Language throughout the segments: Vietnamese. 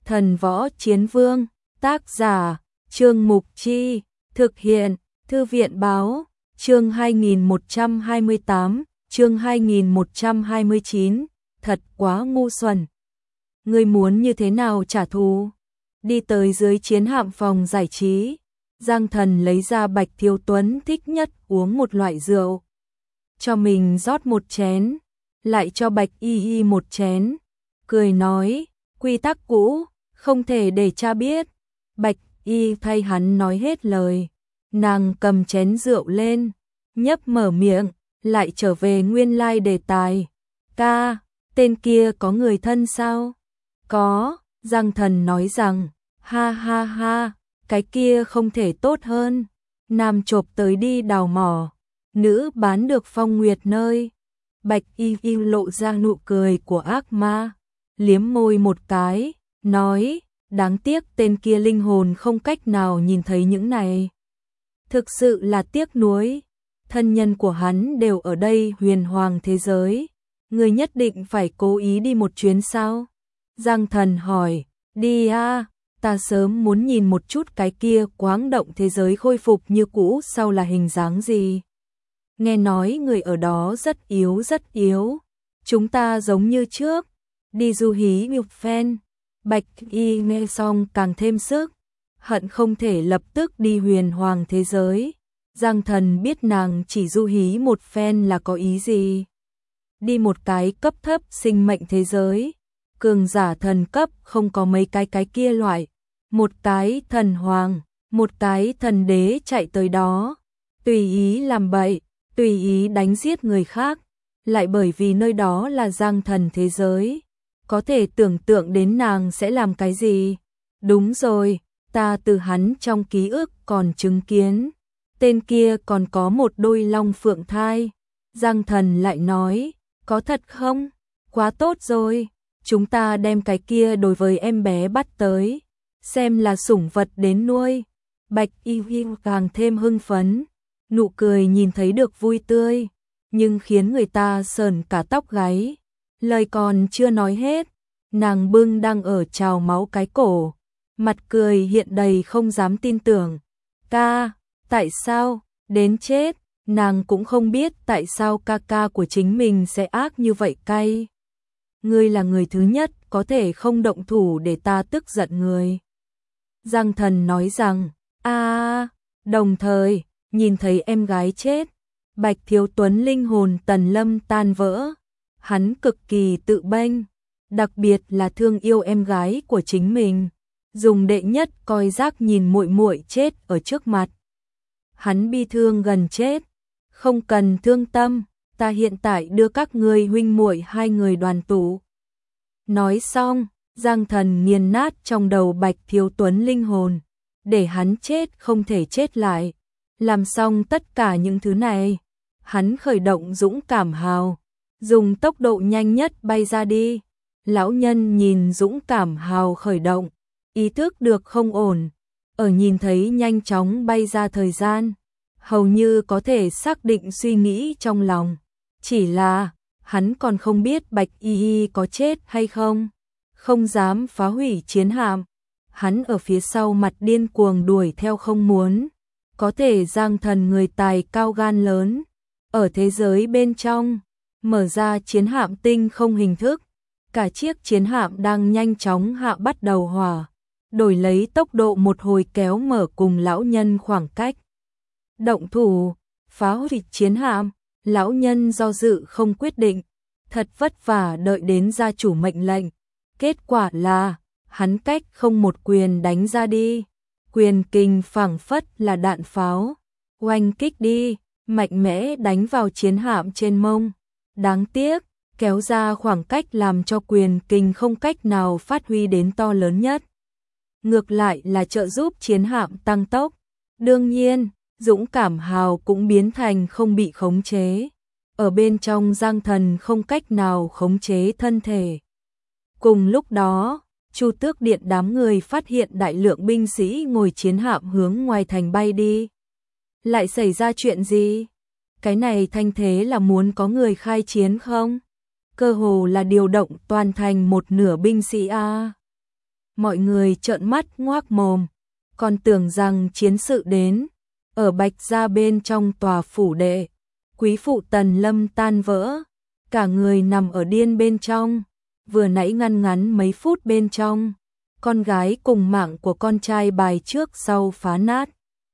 Thần võ chiến vương, tác giả, Trương Mục Chi, thực hiện, Thư viện báo, chương 2128, chương 2129, thật quá ngu xuẩn. Ngươi muốn như thế nào trả thù? Đi tới dưới chiến hạm phòng giải trí, Giang Thần lấy ra Bạch Thiếu Tuấn thích nhất uống một loại rượu. Cho mình rót một chén, lại cho Bạch Y Y một chén, cười nói, quy tắc cũ, không thể để cha biết. Bạch Y thay hắn nói hết lời, nàng cầm chén rượu lên, nhấp mở miệng, lại trở về nguyên lai đề tài. Ca, tên kia có người thân sao? Có, Giang Thần nói rằng, ha ha ha, cái kia không thể tốt hơn. Nam chộp tới đi đào mỏ, nữ bán được phong nguyệt nơi. Bạch Y Y lộ ra nụ cười của ác ma, liếm môi một cái, nói, đáng tiếc tên kia linh hồn không cách nào nhìn thấy những này. Thực sự là tiếc nuối, thân nhân của hắn đều ở đây huyền hoàng thế giới. Người nhất định phải cố ý đi một chuyến sao? Giang Thần hỏi, đi à, ta sớm muốn nhìn một chút cái kia quáng động thế giới khôi phục như cũ sau là hình dáng gì. Nghe nói người ở đó rất yếu, chúng ta giống như trước, đi du hí một phen. Bạch Y nghe xong càng thêm sức, hận không thể lập tức đi huyền hoàng thế giới. Giang Thần biết nàng chỉ du hí một phen là có ý gì. Đi một cái cấp thấp sinh mệnh thế giới, cường giả thần cấp không có mấy cái kia loại, một cái thần hoàng, một cái thần đế chạy tới đó, tùy ý làm bậy, tùy ý đánh giết người khác, lại bởi vì nơi đó là Giang Thần thế giới. Có thể tưởng tượng đến nàng sẽ làm cái gì. Đúng rồi, ta từ hắn trong ký ức còn chứng kiến, tên kia còn có một đôi long phượng thai. Giang Thần lại nói, có thật không? Quá tốt rồi, chúng ta đem cái kia đối với em bé bắt tới, xem là sủng vật đến nuôi. Bạch Y Y càng thêm hưng phấn, nụ cười nhìn thấy được vui tươi, nhưng khiến người ta sởn cả tóc gáy. Lời còn chưa nói hết, nàng bưng đang ở trào máu cái cổ, mặt cười hiện đầy không dám tin tưởng. Ca, tại sao, đến chết, nàng cũng không biết tại sao ca của chính mình sẽ ác như vậy cay. Ngươi là người thứ nhất có thể không động thủ để ta tức giận người. Giang Thần nói rằng, đồng thời, nhìn thấy em gái chết, Bạch Thiếu Tuấn linh hồn tần lâm tan vỡ. Hắn cực kỳ tự bênh, đặc biệt là thương yêu em gái của chính mình, dùng đệ nhất coi rác nhìn muội muội chết ở trước mặt. Hắn bi thương gần chết, không cần thương tâm, ta hiện tại đưa các ngươi huynh muội hai người đoàn tụ. Nói xong, Giang Thần nghiền nát trong đầu Bạch Thiếu Tuấn linh hồn, để hắn chết không thể chết lại. Làm xong tất cả những thứ này, hắn khởi động dũng cảm hào, dùng tốc độ nhanh nhất bay ra đi. Lão nhân nhìn dũng cảm hào khởi động, ý thức được không ổn, ở nhìn thấy nhanh chóng bay ra thời gian, hầu như có thể xác định suy nghĩ trong lòng. Chỉ là, hắn còn không biết Bạch Y Y có chết hay không, không dám phá hủy chiến hạm. Hắn ở phía sau mặt điên cuồng đuổi theo không muốn. Có thể Giang Thần người tài cao gan lớn, ở thế giới bên trong, mở ra chiến hạm tinh không hình thức. Cả chiếc chiến hạm đang nhanh chóng hạ bắt đầu hỏa, đổi lấy tốc độ một hồi kéo mở cùng lão nhân khoảng cách. Động thủ, phá hủy chiến hạm, lão nhân do dự không quyết định, thật vất vả đợi đến gia chủ mệnh lệnh. Kết quả là, hắn cách không một quyền đánh ra đi. Quyền kình phảng phất là đạn pháo, oanh kích đi, mạnh mẽ đánh vào chiến hạm trên mông. Đáng tiếc, kéo ra khoảng cách làm cho quyền kình không cách nào phát huy đến to lớn nhất. Ngược lại là trợ giúp chiến hạm tăng tốc. Đương nhiên, dũng cảm hào cũng biến thành không bị khống chế. Ở bên trong Giang Thần không cách nào khống chế thân thể. Cùng lúc đó, Chu Tước Điện đám người phát hiện đại lượng binh sĩ ngồi chiến hạm hướng ngoài thành bay đi. Lại xảy ra chuyện gì? Cái này thanh thế là muốn có người khai chiến không? Cơ hồ là điều động toàn thành một nửa binh sĩ a. mọi người trợn mắt ngoác mồm, còn tưởng rằng chiến sự đến. Ở Bạch Gia bên trong tòa phủ đệ, quý phụ Tần Lâm tan vỡ, cả người nằm ở điên bên trong, vừa nãy ngăn ngắn mấy phút bên trong, con gái cùng mạng của con trai bài trước sau phá nát.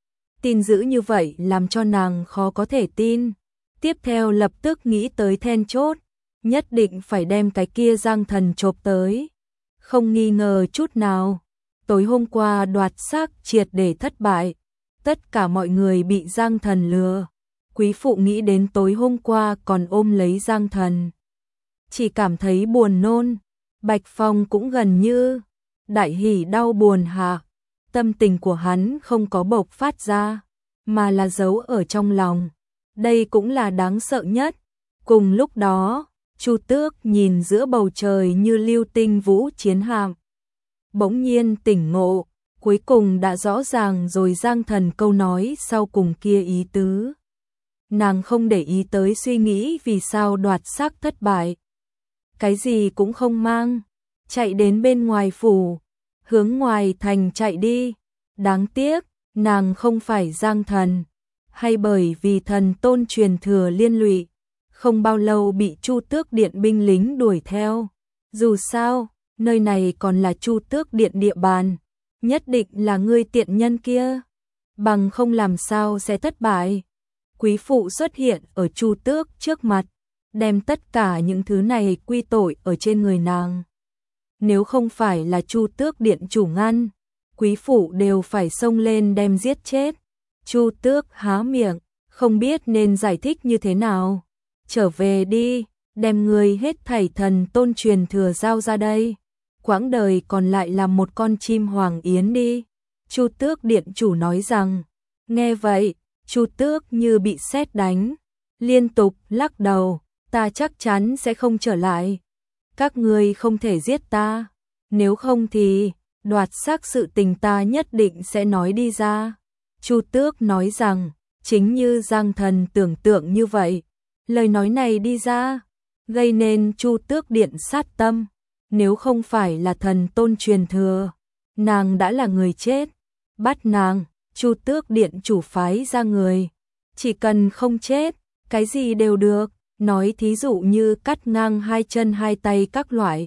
Tin dữ như vậy làm cho nàng khó có thể tin, tiếp theo lập tức nghĩ tới then chốt, nhất định phải đem cái kia Giang Thần chộp tới. Không nghi ngờ chút nào, tối hôm qua đoạt xác triệt để thất bại, tất cả mọi người bị Giang Thần lừa. Quý phụ nghĩ đến tối hôm qua còn ôm lấy Giang Thần, chỉ cảm thấy buồn nôn. Bạch Phong cũng gần như đại hỉ đau buồn hạ, tâm tình của hắn không có bộc phát ra, mà là giấu ở trong lòng. Đây cũng là đáng sợ nhất. Cùng lúc đó, Chu Tước nhìn giữa bầu trời như lưu tinh vũ chiến hạm, bỗng nhiên tỉnh ngộ, cuối cùng đã rõ ràng rồi Giang Thần câu nói sau cùng kia ý tứ. Nàng không để ý tới suy nghĩ vì sao đoạt xác thất bại, cái gì cũng không mang, chạy đến bên ngoài phủ, hướng ngoài thành chạy đi. Đáng tiếc, nàng không phải Giang Thần, hay bởi vì thần tôn truyền thừa liên lụy, không bao lâu bị Chu Tước Điện binh lính đuổi theo. Dù sao, nơi này còn là Chu Tước Điện địa bàn, nhất định là ngươi tiện nhân kia, bằng không làm sao sẽ thất bại. Quý phụ xuất hiện ở Chu Tước trước mặt, đem tất cả những thứ này quy tội ở trên người nàng. Nếu không phải là Chu Tước Điện chủ ngăn, quý phụ đều phải xông lên đem giết chết. Chu Tước há miệng, không biết nên giải thích như thế nào. Trở về đi, đem người hết thảy thần tôn truyền thừa giao ra đây. Quãng đời còn lại là một con chim hoàng yến đi. Chu Tước Điện chủ nói rằng. Nghe vậy, Chu Tước như bị sét đánh, liên tục lắc đầu, ta chắc chắn sẽ không trở lại. Các ngươi không thể giết ta, nếu không thì đoạt xác sự tình ta nhất định sẽ nói đi ra. Chu Tước nói rằng, chính như Giang Thần tưởng tượng như vậy, lời nói này đi ra, gây nên Chu Tước Điện sát tâm. Nếu không phải là thần tôn truyền thừa, nàng đã là người chết. Bắt nàng, Chu Tước Điện chủ phái ra người, chỉ cần không chết, cái gì đều được. Nói thí dụ như cắt ngang hai chân hai tay các loại.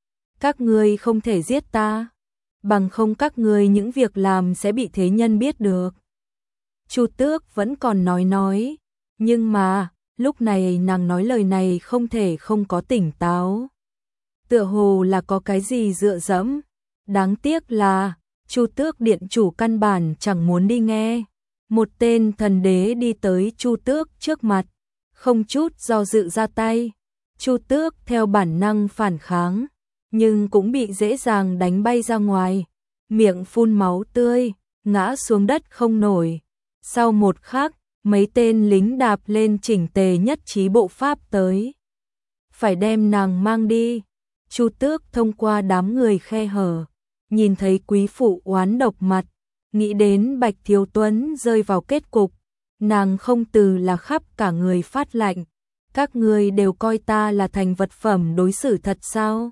Các ngươi không thể giết ta, bằng không các ngươi những việc làm sẽ bị thế nhân biết được. Chu Tước vẫn còn nói, nhưng mà lúc này nàng nói lời này không thể không có tỉnh táo. Tựa hồ là có cái gì dựa dẫm. Đáng tiếc là Chu Tước Điện chủ căn bản chẳng muốn đi nghe. Một tên thần đế đi tới Chu Tước trước mặt, không chút do dự ra tay. Chu Tước theo bản năng phản kháng, nhưng cũng bị dễ dàng đánh bay ra ngoài, miệng phun máu tươi, ngã xuống đất không nổi. Sau một khắc, mấy tên lính đạp lên chỉnh tề nhất trí bộ pháp tới, phải đem nàng mang đi. Chu Tước thông qua đám người khe hở, nhìn thấy quý phụ oán độc mặt, nghĩ đến Bạch Thiếu Tuấn rơi vào kết cục, nàng không từ là khắp cả người phát lạnh. Các ngươi đều coi ta là thành vật phẩm đối xử thật sao?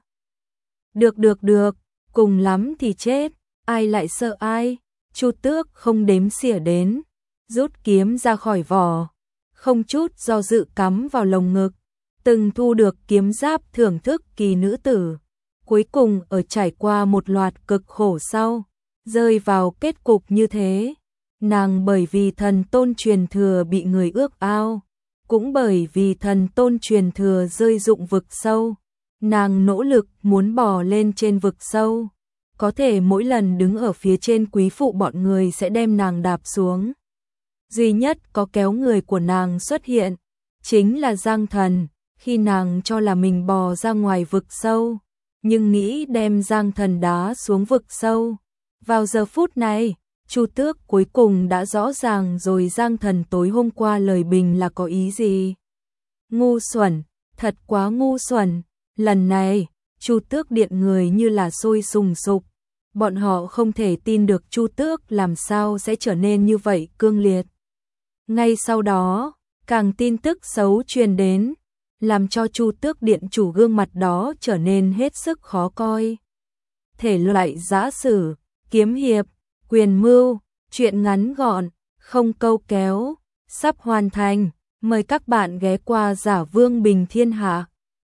Được, cùng lắm thì chết, ai lại sợ ai? Chu Tước không đếm xỉa đến, rút kiếm ra khỏi vỏ, không chút do dự cắm vào lồng ngực. Từng thu được kiếm giáp thưởng thức kỳ nữ tử, cuối cùng ở trải qua một loạt cực khổ sau, rơi vào kết cục như thế. Nàng bởi vì thần tôn truyền thừa bị người ước ao, cũng bởi vì thần tôn truyền thừa rơi dụng vực sâu, nàng nỗ lực muốn bò lên trên vực sâu, có thể mỗi lần đứng ở phía trên quý phụ bọn người sẽ đem nàng đạp xuống. Duy nhất có kéo người của nàng xuất hiện, chính là Giang Thần, khi nàng cho là mình bò ra ngoài vực sâu, nhưng nghĩ đem Giang Thần đá xuống vực sâu. Vào giờ phút này, Chu Tước cuối cùng đã rõ ràng rồi Giang Thần tối hôm qua lời bình là có ý gì. Ngu xuẩn, thật quá ngu xuẩn. Lần này, Chu Tước Điện người như là sôi sùng sục. Bọn họ không thể tin được Chu Tước làm sao sẽ trở nên như vậy cương liệt. Ngay sau đó, càng tin tức xấu truyền đến, làm cho Chu Tước Điện chủ gương mặt đó trở nên hết sức khó coi. thể loại giã sử, kiếm hiệp, quyền mưu, truyện ngắn gọn, không câu kéo, sắp hoàn thành. Mời các bạn ghé qua Giả Vương Bình Thiên Hạ.